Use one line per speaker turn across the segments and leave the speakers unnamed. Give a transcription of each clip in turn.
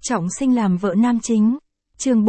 Trọng sinh làm vợ nam chính. Chương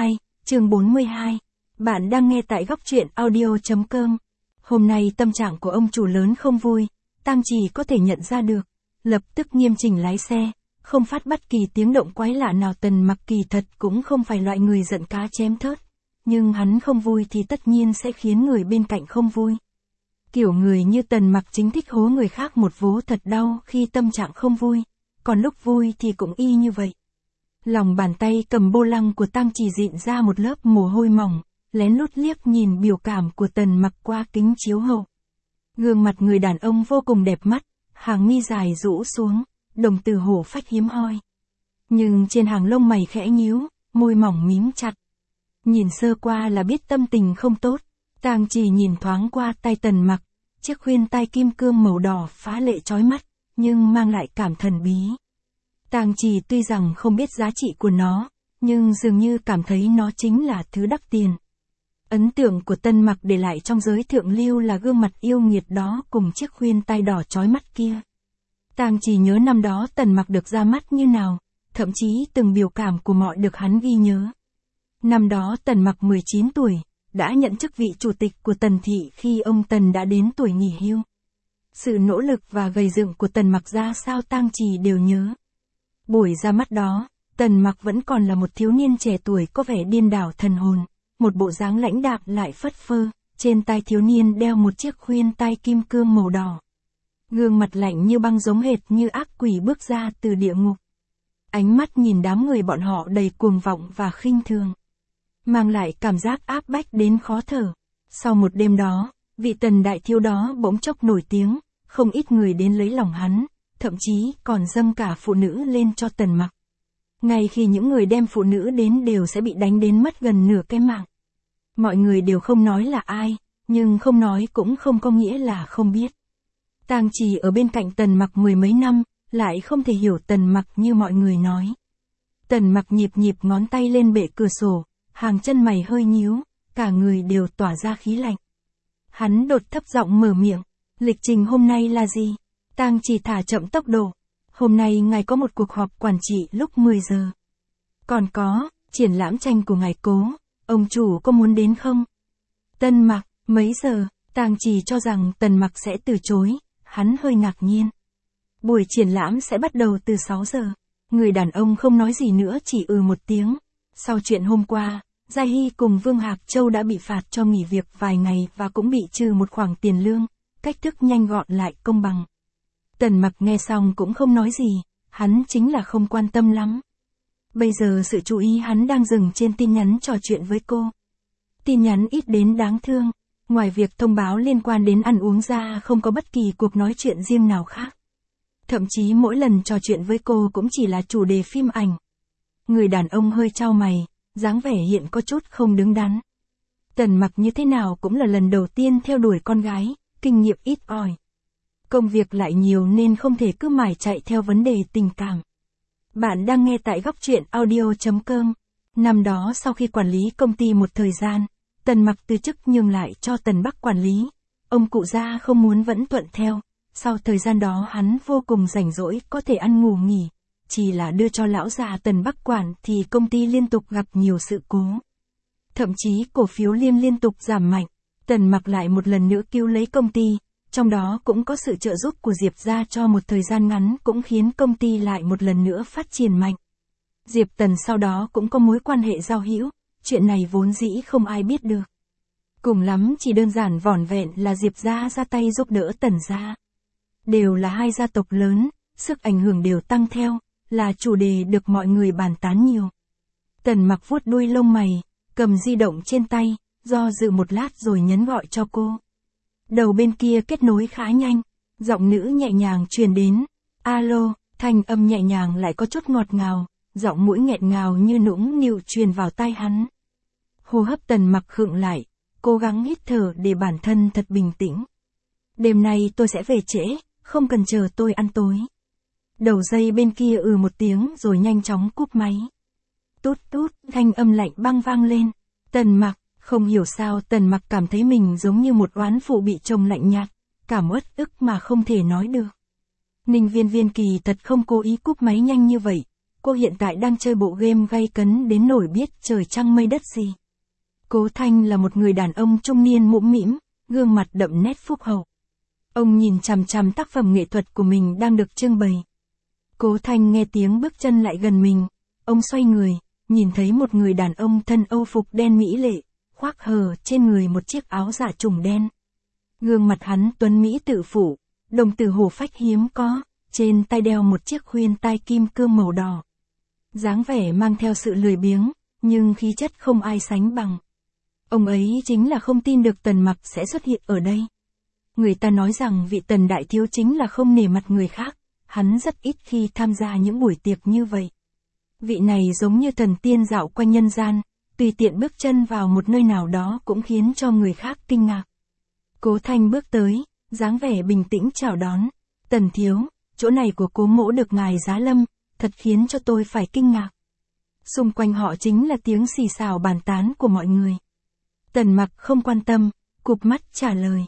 42. Bạn đang nghe tại góc truyện audio.com. Hôm nay tâm trạng của ông chủ lớn không vui, Tang Trì có thể nhận ra được. Lập tức nghiêm chỉnh lái xe, không phát bất kỳ tiếng động quái lạ nào. Tần Mặc kỳ thật cũng không phải loại người giận cá chém thớt. Nhưng hắn không vui thì tất nhiên sẽ khiến người bên cạnh không vui. Kiểu người như Tần Mặc chính thích hố người khác một vố thật đau khi tâm trạng không vui. Còn lúc vui thì cũng y như vậy. Lòng bàn tay cầm bô lăng của Tang Trì dịn ra một lớp mồ hôi mỏng, lén lút liếc nhìn biểu cảm của Tần Mặc qua kính chiếu hậu. Gương mặt người đàn ông vô cùng đẹp mắt, hàng mi dài rũ xuống, đồng tử hổ phách hiếm hoi. Nhưng trên hàng lông mày khẽ nhíu, môi mỏng mím chặt. Nhìn sơ qua là biết tâm tình không tốt. Tang Trì nhìn thoáng qua tay Tần Mặc, chiếc khuyên tai kim cương màu đỏ phá lệ chói mắt, nhưng mang lại cảm thần bí. Tang Trì tuy rằng không biết giá trị của nó, nhưng dường như cảm thấy nó chính là thứ đắt tiền. Ấn tượng của Tần Mặc để lại trong giới thượng lưu là gương mặt yêu nghiệt đó cùng chiếc khuyên tai đỏ chói mắt kia. Tang Trì nhớ năm đó Tần Mặc được ra mắt như nào, thậm chí từng biểu cảm của mọi được hắn ghi nhớ. Năm đó Tần Mặc 19 tuổi, đã nhận chức vị chủ tịch của Tần Thị khi ông Tần đã đến tuổi nghỉ hưu. Sự nỗ lực và gầy dựng của Tần Mặc ra sao Tang Trì đều nhớ. Buổi ra mắt đó, Tần Mặc vẫn còn là một thiếu niên trẻ tuổi có vẻ điên đảo thần hồn, một bộ dáng lãnh đạm lại phất phơ, trên tai thiếu niên đeo một chiếc khuyên tai kim cương màu đỏ. Gương mặt lạnh như băng giống hệt như ác quỷ bước ra từ địa ngục. Ánh mắt nhìn đám người bọn họ đầy cuồng vọng và khinh thường, mang lại cảm giác áp bách đến khó thở. Sau một đêm đó, vị Tần đại thiếu đó bỗng chốc nổi tiếng, không ít người đến lấy lòng hắn, thậm chí còn dâng cả phụ nữ lên cho Tần Mặc. Ngay khi những người đem phụ nữ đến đều sẽ bị đánh đến mất gần nửa cái mạng. Mọi người đều không nói là ai, nhưng không nói cũng không có nghĩa là không biết. Tang Trì ở bên cạnh Tần Mặc mười mấy năm, lại không thể hiểu Tần Mặc như mọi người nói. Tần Mặc nhịp ngón tay lên bệ cửa sổ, hàng chân mày hơi nhíu, cả người đều tỏa ra khí lạnh. Hắn đột thấp giọng mở miệng, lịch trình hôm nay là gì? Tang Trì thả chậm tốc độ. Hôm nay ngài có một cuộc họp quản trị lúc 10 giờ. Còn có, triển lãm tranh của ngài Cố, ông chủ có muốn đến không? Tần Mặc, mấy giờ? Tang Trì cho rằng Tần Mặc sẽ từ chối, hắn hơi ngạc nhiên. Buổi triển lãm sẽ bắt đầu từ 6 giờ. Người đàn ông không nói gì nữa chỉ một tiếng. Sau chuyện hôm qua, Gia Hy cùng Vương Hạc Châu đã bị phạt cho nghỉ việc vài ngày và cũng bị trừ một khoản tiền lương, cách thức nhanh gọn lại công bằng. Tần Mặc nghe xong cũng không nói gì, hắn chính là không quan tâm lắm. Bây giờ sự chú ý hắn đang dừng trên tin nhắn trò chuyện với cô. Tin nhắn ít đến đáng thương, ngoài việc thông báo liên quan đến ăn uống ra không có bất kỳ cuộc nói chuyện riêng nào khác. Thậm chí mỗi lần trò chuyện với cô cũng chỉ là chủ đề phim ảnh. Người đàn ông hơi chau mày, dáng vẻ hiện có chút không đứng đắn. Tần Mặc như thế nào cũng là lần đầu tiên theo đuổi con gái, kinh nghiệm ít ỏi. Công việc lại nhiều nên không thể cứ mải chạy theo vấn đề tình cảm. Bạn đang nghe tại góc truyện audio.com. Năm đó sau khi quản lý công ty một thời gian, Tần Mặc từ chức nhường lại cho Tần Bắc quản lý. Ông cụ Gia không muốn vẫn thuận theo. Sau thời gian đó hắn vô cùng rảnh rỗi có thể ăn ngủ nghỉ. Chỉ là đưa cho lão già Tần Bắc quản thì công ty liên tục gặp nhiều sự cố. Thậm chí cổ phiếu liên tục giảm mạnh. Tần Mặc lại một lần nữa cứu lấy công ty. Trong đó cũng có sự trợ giúp của Diệp gia cho một thời gian ngắn cũng khiến công ty lại một lần nữa phát triển mạnh. Diệp Tần sau đó cũng có mối quan hệ giao hữu, chuyện này vốn dĩ không ai biết được. Cùng lắm chỉ đơn giản vỏn vẹn là Diệp gia ra tay giúp đỡ Tần gia. Đều là hai gia tộc lớn, sức ảnh hưởng đều tăng theo, là chủ đề được mọi người bàn tán nhiều. Tần Mặc vuốt đuôi lông mày, cầm di động trên tay, do dự một lát rồi nhấn gọi cho cô. Đầu bên kia kết nối khá nhanh, giọng nữ nhẹ nhàng truyền đến. Alo, thanh âm nhẹ nhàng lại có chút ngọt ngào, giọng mũi nghẹn ngào như nũng nịu truyền vào tai hắn. Hô hấp Tần Mặc khựng lại, cố gắng hít thở để bản thân thật bình tĩnh. Đêm nay tôi sẽ về trễ, không cần chờ tôi ăn tối. Đầu dây bên kia một tiếng rồi nhanh chóng cúp máy. Tút tút, thanh âm lạnh băng vang lên. Tần Mặc, không hiểu sao Tần Mặc cảm thấy mình giống như một oán phụ bị chồng lạnh nhạt, cảm uất ức mà không thể nói được. Ninh Viên Viên kỳ thật không cố ý cúp máy nhanh như vậy, cô hiện tại đang chơi bộ game gay cấn đến nổi biết trời trăng mây đất gì. Cố Thanh là một người đàn ông trung niên mũm mĩm, gương mặt đậm nét phúc hậu. Ông nhìn chằm chằm tác phẩm nghệ thuật của mình đang được trưng bày. Cố Thanh nghe tiếng bước chân lại gần mình, ông xoay người, nhìn thấy một người đàn ông thân Âu phục đen mỹ lệ, khoác hờ trên người một chiếc áo dạ trùng đen. Gương mặt hắn tuấn mỹ tự phụ, đồng tử hổ phách hiếm có, trên tay đeo một chiếc khuyên tai kim cương màu đỏ. Dáng vẻ mang theo sự lười biếng, nhưng khí chất không ai sánh bằng. Ông ấy chính là không tin được Tần Mặc sẽ xuất hiện ở đây. Người ta nói rằng vị Tần đại thiếu chính là không nể mặt người khác, hắn rất ít khi tham gia những buổi tiệc như vậy. Vị này giống như thần tiên dạo quanh nhân gian, tùy tiện bước chân vào một nơi nào đó cũng khiến cho người khác kinh ngạc. Cố Thanh bước tới, dáng vẻ bình tĩnh chào đón. Tần thiếu, chỗ này của cố mỗ được ngài giá lâm, thật khiến cho tôi phải kinh ngạc. Xung quanh họ chính là tiếng xì xào bàn tán của mọi người. Tần Mặc không quan tâm, cụp mắt trả lời.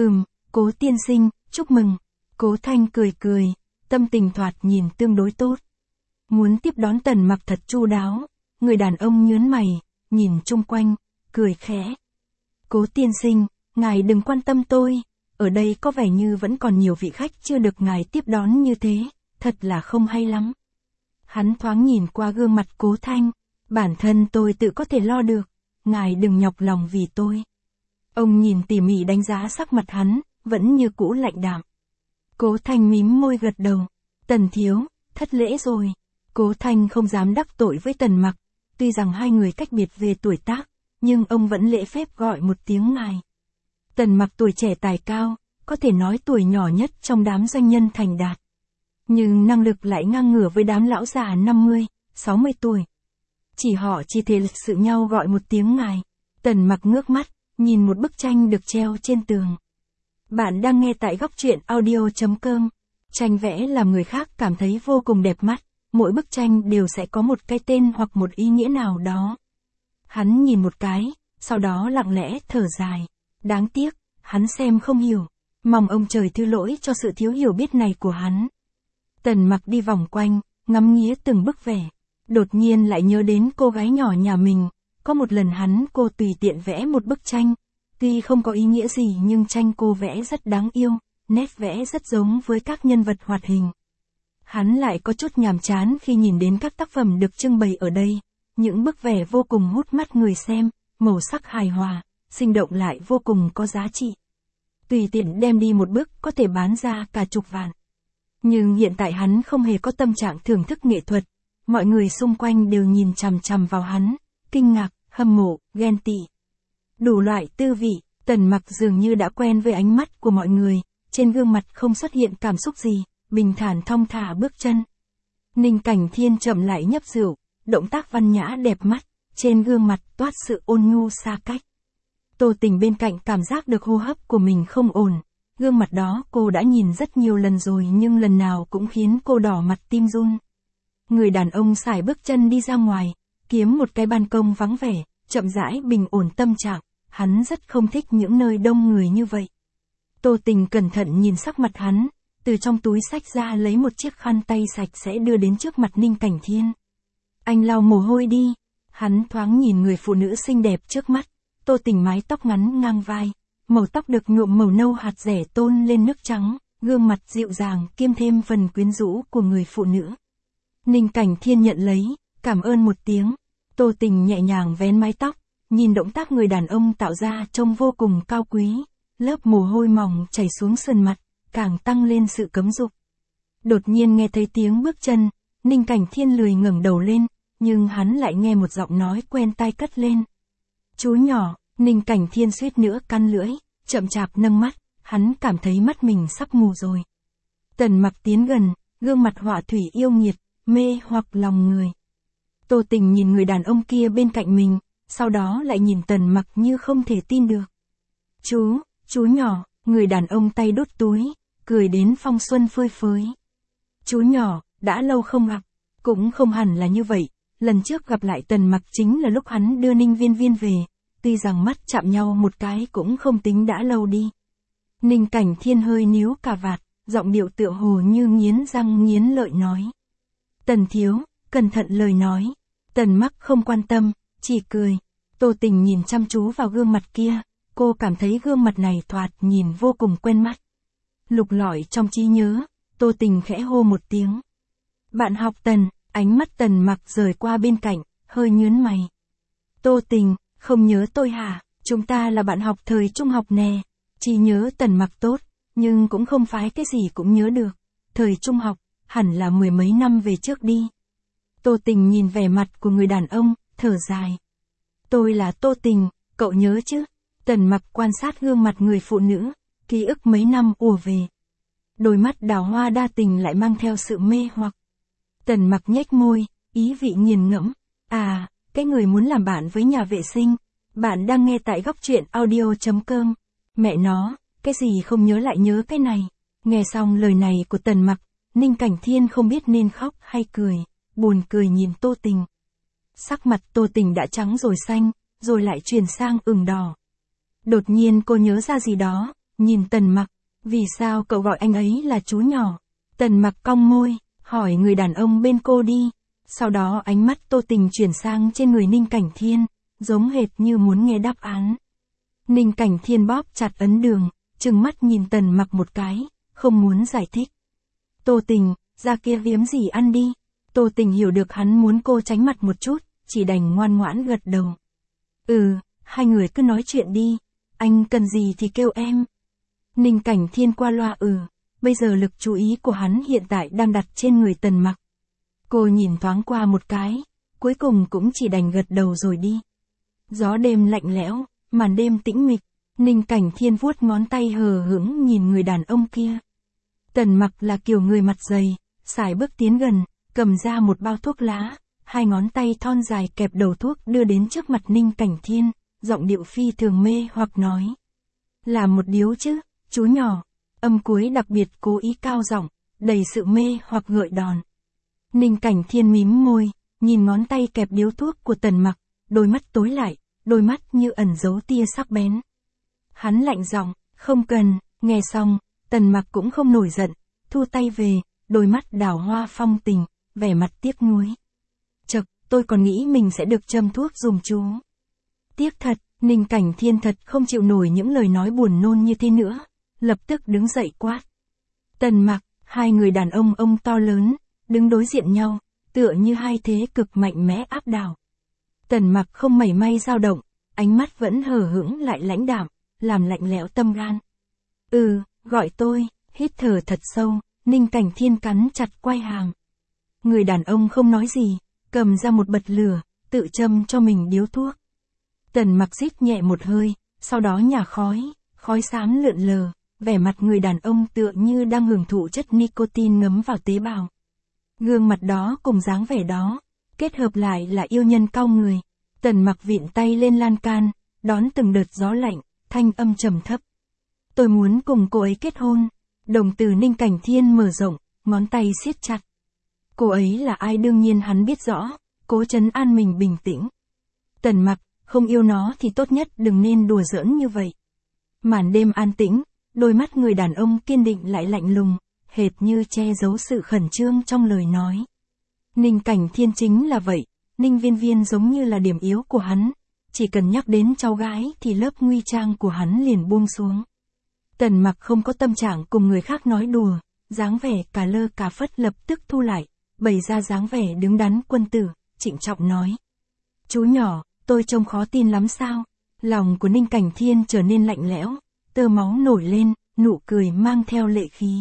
Cố tiên sinh, chúc mừng. Cố Thanh cười cười, tâm tình thoạt nhìn tương đối tốt. Muốn tiếp đón Tần Mặc thật chu đáo, người đàn ông nhướng mày, nhìn chung quanh, cười khẽ. Cố tiên sinh, ngài đừng quan tâm tôi, ở đây có vẻ như vẫn còn nhiều vị khách chưa được ngài tiếp đón như thế, thật là không hay lắm. Hắn thoáng nhìn qua gương mặt Cố Thanh, bản thân tôi tự có thể lo được, ngài đừng nhọc lòng vì tôi. Ông nhìn tỉ mỉ đánh giá sắc mặt hắn, vẫn như cũ lạnh đạm. Cố Thanh mím môi gật đầu. Tần thiếu, thất lễ rồi. Cố Thanh không dám đắc tội với Tần Mặc, tuy rằng hai người cách biệt về tuổi tác, nhưng ông vẫn lễ phép gọi một tiếng ngài. Tần Mặc tuổi trẻ tài cao, có thể nói tuổi nhỏ nhất trong đám doanh nhân thành đạt. Nhưng năng lực lại ngang ngửa với đám lão già 50, 60 tuổi. Chỉ thể lịch sự nhau gọi một tiếng ngài. Tần Mặc ngước mắt, nhìn một bức tranh được treo trên tường. Bạn đang nghe tại góc truyện audio.com. Tranh vẽ làm người khác cảm thấy vô cùng đẹp mắt, mỗi bức tranh đều sẽ có một cái tên hoặc một ý nghĩa nào đó. Hắn nhìn một cái, sau đó lặng lẽ thở dài. Đáng tiếc, hắn xem không hiểu, mong ông trời thứ lỗi cho sự thiếu hiểu biết này của hắn. Tần Mặc đi vòng quanh, ngắm nghía từng bức vẽ, đột nhiên lại nhớ đến cô gái nhỏ nhà mình. Có một lần cô tùy tiện vẽ một bức tranh, tuy không có ý nghĩa gì nhưng tranh cô vẽ rất đáng yêu, nét vẽ rất giống với các nhân vật hoạt hình. Hắn lại có chút nhàm chán khi nhìn đến các tác phẩm được trưng bày ở đây, những bức vẽ vô cùng hút mắt người xem, màu sắc hài hòa, sinh động lại vô cùng có giá trị. Tùy tiện đem đi một bức có thể bán ra cả chục vạn. Nhưng hiện tại hắn không hề có tâm trạng thưởng thức nghệ thuật, mọi người xung quanh đều nhìn chằm chằm vào hắn, kinh ngạc, hâm mộ, ghen tị. Đủ loại tư vị, Tần Mặc dường như đã quen với ánh mắt của mọi người, trên gương mặt không xuất hiện cảm xúc gì, bình thản thong thả bước chân. Ninh Cảnh Thiên chậm lại nhấp rượu, động tác văn nhã đẹp mắt, trên gương mặt toát sự ôn nhu xa cách. Tô Tình bên cạnh cảm giác được hô hấp của mình không ổn, gương mặt đó cô đã nhìn rất nhiều lần rồi nhưng lần nào cũng khiến cô đỏ mặt tim run. Người đàn ông sải bước chân đi ra ngoài, kiếm một cái ban công vắng vẻ, chậm rãi bình ổn tâm trạng, hắn rất không thích những nơi đông người như vậy. Tô Tình cẩn thận nhìn sắc mặt hắn, từ trong túi xách ra lấy một chiếc khăn tay sạch sẽ đưa đến trước mặt Ninh Cảnh Thiên. Anh lau mồ hôi đi. Hắn thoáng nhìn người phụ nữ xinh đẹp trước mắt, Tô Tình mái tóc ngắn ngang vai, màu tóc được nhuộm màu nâu hạt rẻ tôn lên nước trắng, gương mặt dịu dàng kiêm thêm phần quyến rũ của người phụ nữ. Ninh Cảnh Thiên nhận lấy, cảm ơn một tiếng. Tô Tình nhẹ nhàng vén mái tóc, nhìn động tác người đàn ông tạo ra trông vô cùng cao quý, lớp mồ hôi mỏng chảy xuống sườn mặt, càng tăng lên sự cấm dục. Đột nhiên nghe thấy tiếng bước chân, Ninh Cảnh Thiên lười ngẩng đầu lên, nhưng hắn lại nghe một giọng nói quen tai cất lên. Chú nhỏ, Ninh Cảnh Thiên suýt nữa cắn lưỡi, chậm chạp nâng mắt, hắn cảm thấy mắt mình sắp mù rồi. Tần Mặc tiến gần, gương mặt họa thủy yêu nghiệt, mê hoặc lòng người. Tô Tình nhìn người đàn ông kia bên cạnh mình, sau đó lại nhìn Tần Mặc như không thể tin được. Chú nhỏ, người đàn ông tay đút túi, cười đến phong xuân phơi phới. Chú nhỏ, đã lâu không gặp, cũng không hẳn là như vậy, lần trước gặp lại Tần Mặc chính là lúc hắn đưa Ninh Viên Viên về, tuy rằng mắt chạm nhau một cái cũng không tính đã lâu đi. Ninh Cảnh Thiên hơi níu cà vạt, giọng điệu tựa hồ như nghiến răng nghiến lợi nói. Tần thiếu, cẩn thận lời nói. Tần Mặc không quan tâm, chỉ cười. Tô Tình nhìn chăm chú vào gương mặt kia, cô cảm thấy gương mặt này thoạt nhìn vô cùng quen mắt. Lục lọi trong trí nhớ, Tô Tình khẽ hô một tiếng. Bạn học Tần, ánh mắt Tần Mặc rời qua bên cạnh, hơi nhướng mày. Tô Tình, không nhớ tôi hả? Chúng ta là bạn học thời trung học nè. Trí nhớ Tần Mặc tốt, nhưng cũng không phải cái gì cũng nhớ được. Thời trung học, hẳn là mười mấy năm về trước đi. Tô Tình nhìn vẻ mặt của người đàn ông, thở dài. Tôi là Tô Tình, cậu nhớ chứ? Tần Mặc quan sát gương mặt người phụ nữ, ký ức mấy năm ùa về. Đôi mắt đào hoa đa tình lại mang theo sự mê hoặc. Tần Mặc nhếch môi, ý vị nghiền ngẫm. À, cái người muốn làm bạn với nhà vệ sinh. Bạn đang nghe tại góc truyện audio.com. Mẹ nó, cái gì không nhớ lại nhớ cái này. Nghe xong lời này của Tần Mặc, Ninh Cảnh Thiên không biết nên khóc hay cười, buồn cười nhìn Tô Tình. Sắc mặt Tô Tình đã trắng rồi xanh, rồi lại chuyển sang ửng đỏ. Đột nhiên cô nhớ ra gì đó, nhìn Tần Mặc, vì sao cậu gọi anh ấy là chú nhỏ? Tần Mặc cong môi, hỏi người đàn ông bên cô đi. Sau đó ánh mắt Tô Tình chuyển sang trên người Ninh Cảnh Thiên, giống hệt như muốn nghe đáp án. Ninh Cảnh Thiên bóp chặt ấn đường, trừng mắt nhìn Tần Mặc một cái, không muốn giải thích. Tô Tình, ra kia viếng gì ăn đi. Tô Tình hiểu được hắn muốn cô tránh mặt một chút, chỉ đành ngoan ngoãn gật đầu. Hai người cứ nói chuyện đi, anh cần gì thì kêu em. Ninh Cảnh Thiên qua loa bây giờ lực chú ý của hắn hiện tại đang đặt trên người Tần Mặc. Cô nhìn thoáng qua một cái, cuối cùng cũng chỉ đành gật đầu rồi đi. Gió đêm lạnh lẽo, màn đêm tĩnh mịch, Ninh Cảnh Thiên vuốt ngón tay hờ hững nhìn người đàn ông kia. Tần Mặc là kiểu người mặt dày, sải bước tiến gần, cầm ra một bao thuốc lá, hai ngón tay thon dài kẹp đầu thuốc đưa đến trước mặt Ninh Cảnh Thiên, giọng điệu phi thường mê hoặc nói. Là một điếu chứ, chú nhỏ, âm cuối đặc biệt cố ý cao giọng, đầy sự mê hoặc gợi đòn. Ninh Cảnh Thiên mím môi, nhìn ngón tay kẹp điếu thuốc của Tần Mặc, đôi mắt tối lại, đôi mắt như ẩn giấu tia sắc bén. Hắn lạnh giọng, không cần, nghe xong, Tần Mặc cũng không nổi giận, thu tay về, đôi mắt đào hoa phong tình, vẻ mặt tiếc nuối. Chậc, tôi còn nghĩ mình sẽ được châm thuốc dùm chú. Tiếc thật, Ninh Cảnh Thiên thật không chịu nổi những lời nói buồn nôn như thế nữa, lập tức đứng dậy quát. Tần Mặc, hai người đàn ông to lớn, đứng đối diện nhau, tựa như hai thế cực mạnh mẽ áp đảo. Tần Mặc không mảy may dao động, ánh mắt vẫn hờ hững lại lãnh đạm, làm lạnh lẽo tâm gan. Gọi tôi, hít thở thật sâu, Ninh Cảnh Thiên cắn chặt quai hàm. Người đàn ông không nói gì, cầm ra một bật lửa, tự châm cho mình điếu thuốc. Tần Mặc rít nhẹ một hơi, sau đó nhả khói, khói xám lượn lờ, vẻ mặt người đàn ông tựa như đang hưởng thụ chất nicotine ngấm vào tế bào. Gương mặt đó cùng dáng vẻ đó, kết hợp lại là yêu nhân cau người. Tần Mặc vịn tay lên lan can, đón từng đợt gió lạnh, thanh âm trầm thấp. Tôi muốn cùng cô ấy kết hôn. Đồng tử Ninh Cảnh Thiên mở rộng, ngón tay siết chặt. Cô ấy là ai đương nhiên hắn biết rõ, cố trấn an mình bình tĩnh. Tần Mặc, không yêu nó thì tốt nhất đừng nên đùa giỡn như vậy. Màn đêm an tĩnh, đôi mắt người đàn ông kiên định lại lạnh lùng, hệt như che giấu sự khẩn trương trong lời nói. Ninh Cảnh Thiên chính là vậy, Ninh Viên Viên giống như là điểm yếu của hắn, chỉ cần nhắc đến cháu gái thì lớp nguy trang của hắn liền buông xuống. Tần Mặc không có tâm trạng cùng người khác nói đùa, dáng vẻ cả lơ cả phất lập tức thu lại, bày ra dáng vẻ đứng đắn quân tử, trịnh trọng nói. Chú nhỏ, tôi trông khó tin lắm sao? Lòng của Ninh Cảnh Thiên trở nên lạnh lẽo, tơ máu nổi lên, nụ cười mang theo lệ khí.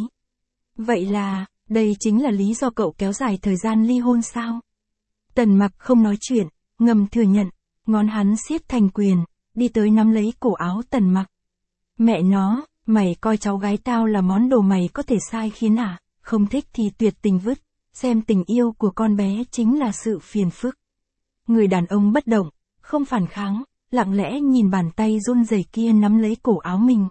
Vậy là, đây chính là lý do cậu kéo dài thời gian ly hôn sao? Tần Mặc không nói chuyện, ngầm thừa nhận, ngón hắn siết thành quyền, đi tới nắm lấy cổ áo Tần Mặc. Mẹ nó, mày coi cháu gái tao là món đồ mày có thể sai khiến à, không thích thì tuyệt tình vứt, xem tình yêu của con bé chính là sự phiền phức. Người đàn ông bất động, không phản kháng, lặng lẽ nhìn bàn tay run rẩy kia nắm lấy cổ áo mình.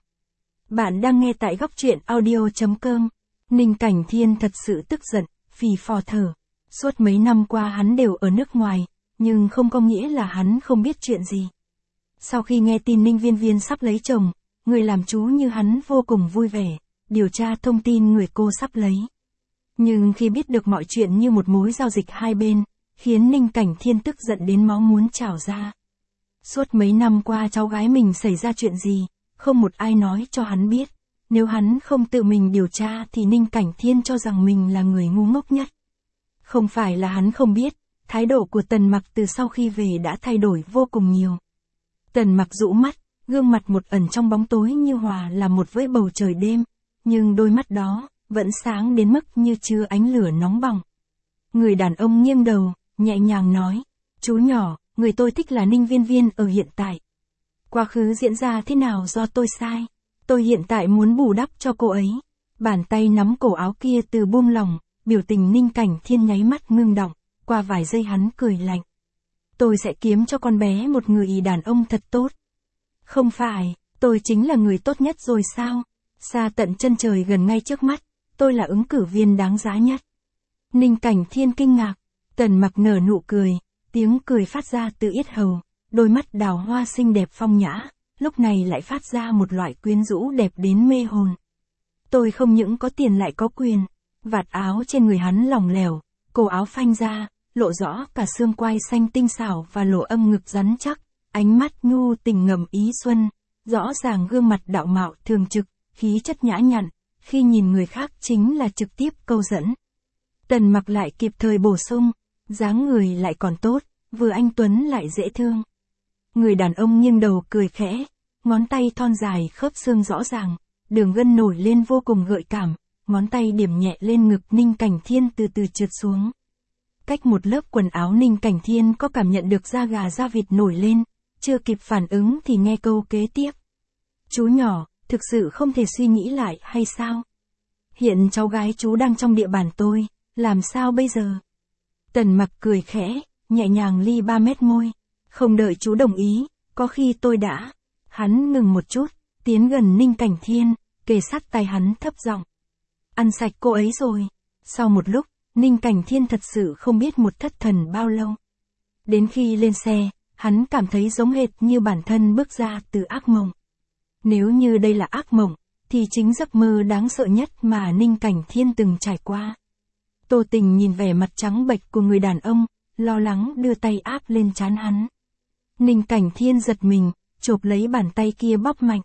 Bạn đang nghe tại góc truyện audio.com. Ninh Cảnh Thiên thật sự tức giận, phì phò thở. Suốt mấy năm qua hắn đều ở nước ngoài, nhưng không có nghĩa là hắn không biết chuyện gì. Sau khi nghe tin Ninh Viên Viên sắp lấy chồng, người làm chú như hắn vô cùng vui vẻ, điều tra thông tin người cô sắp lấy. Nhưng khi biết được mọi chuyện như một mối giao dịch hai bên, khiến Ninh Cảnh Thiên tức giận đến máu muốn trào ra. Suốt mấy năm qua cháu gái mình xảy ra chuyện gì, không một ai nói cho hắn biết. Nếu hắn không tự mình điều tra thì Ninh Cảnh Thiên cho rằng mình là người ngu ngốc nhất. Không phải là hắn không biết, thái độ của Tần Mặc từ sau khi về đã thay đổi vô cùng nhiều. Tần Mặc dụ mắt, gương mặt một ẩn trong bóng tối như hòa là một với bầu trời đêm, nhưng đôi mắt đó vẫn sáng đến mức như chứa ánh lửa nóng bỏng. Người đàn ông nghiêng đầu, nhẹ nhàng nói, chú nhỏ, người tôi thích là Ninh Viên Viên ở hiện tại. Quá khứ diễn ra thế nào do tôi sai, tôi hiện tại muốn bù đắp cho cô ấy. Bàn tay nắm cổ áo kia từ buông lỏng, biểu tình Ninh Cảnh Thiên nháy mắt ngưng động, qua vài giây hắn cười lạnh. Tôi sẽ kiếm cho con bé một người đàn ông thật tốt. Không phải, tôi chính là người tốt nhất rồi sao? Xa tận chân trời gần ngay trước mắt, tôi là ứng cử viên đáng giá nhất. Ninh Cảnh Thiên kinh ngạc, Tần Mặc nở nụ cười, tiếng cười phát ra từ yết hầu, đôi mắt đào hoa xinh đẹp phong nhã, lúc này lại phát ra một loại quyến rũ đẹp đến mê hồn. Tôi không những có tiền lại có quyền. Vạt áo trên người hắn lỏng lẻo, cổ áo phanh ra, lộ rõ cả xương quai xanh tinh xảo và lỗ âm ngực rắn chắc, ánh mắt nhu tình ngầm ý xuân, rõ ràng gương mặt đạo mạo thường trực, khí chất nhã nhặn, khi nhìn người khác chính là trực tiếp câu dẫn. Tần Mặc lại kịp thời bổ sung, dáng người lại còn tốt, vừa anh tuấn lại dễ thương. Người đàn ông nghiêng đầu cười khẽ, ngón tay thon dài khớp xương rõ ràng, đường gân nổi lên vô cùng gợi cảm, ngón tay điểm nhẹ lên ngực Ninh Cảnh Thiên từ từ trượt xuống. Cách một lớp quần áo Ninh Cảnh Thiên có cảm nhận được da gà da vịt nổi lên, chưa kịp phản ứng thì nghe câu kế tiếp. Chú nhỏ, thực sự không thể suy nghĩ lại hay sao? Hiện cháu gái chú đang trong địa bàn tôi, làm sao bây giờ? Tần Mặc cười khẽ, nhẹ nhàng ly 3 mét môi. Không đợi chú đồng ý, có khi tôi đã. Hắn ngừng một chút, tiến gần Ninh Cảnh Thiên, kề sát tay hắn thấp giọng. Ăn sạch cô ấy rồi. Sau một lúc, Ninh Cảnh Thiên thật sự không biết một thất thần bao lâu. Đến khi lên xe, hắn cảm thấy giống hệt như bản thân bước ra từ ác mộng. Nếu như đây là ác mộng, thì chính giấc mơ đáng sợ nhất mà Ninh Cảnh Thiên từng trải qua. Tô Tình nhìn vẻ mặt trắng bệch của người đàn ông, lo lắng đưa tay áp lên trán hắn. Ninh Cảnh Thiên giật mình, chộp lấy bàn tay kia bóp mạnh.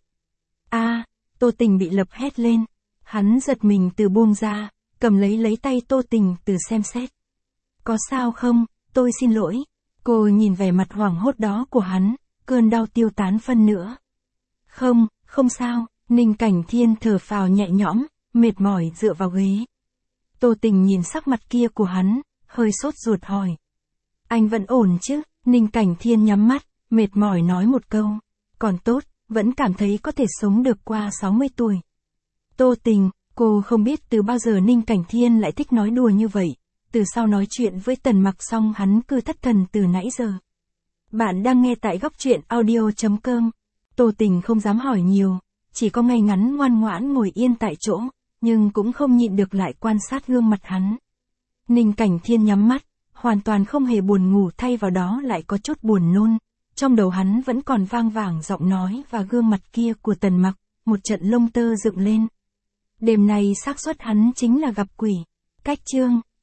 Tô Tình bị lập hét lên. Hắn giật mình từ buông ra, cầm lấy tay Tô Tình từ xem xét. Có sao không, tôi xin lỗi. Cô nhìn vẻ mặt hoảng hốt đó của hắn, cơn đau tiêu tán phân nữa. Không sao, Ninh Cảnh Thiên thở phào nhẹ nhõm, mệt mỏi dựa vào ghế. Tô Tình nhìn sắc mặt kia của hắn, hơi sốt ruột hỏi. Anh vẫn ổn chứ? Ninh Cảnh Thiên nhắm mắt, mệt mỏi nói một câu. Còn tốt, vẫn cảm thấy có thể sống được qua 60 tuổi. Tô Tình, cô không biết từ bao giờ Ninh Cảnh Thiên lại thích nói đùa như vậy. Từ sau nói chuyện với Tần Mặc xong hắn cứ thất thần từ nãy giờ. Bạn đang nghe tại góc truyện audio.com. Tô Tình không dám hỏi nhiều, chỉ có ngay ngắn ngoan ngoãn ngồi yên tại chỗ, nhưng cũng không nhịn được lại quan sát gương mặt hắn. Ninh Cảnh Thiên nhắm mắt, hoàn toàn không hề buồn ngủ, thay vào đó lại có chút buồn nôn. Trong đầu hắn vẫn còn vang vẳng giọng nói và gương mặt kia của Tần Mặc, một trận lông tơ dựng lên. Đêm nay xác suất hắn chính là gặp quỷ. Cách chương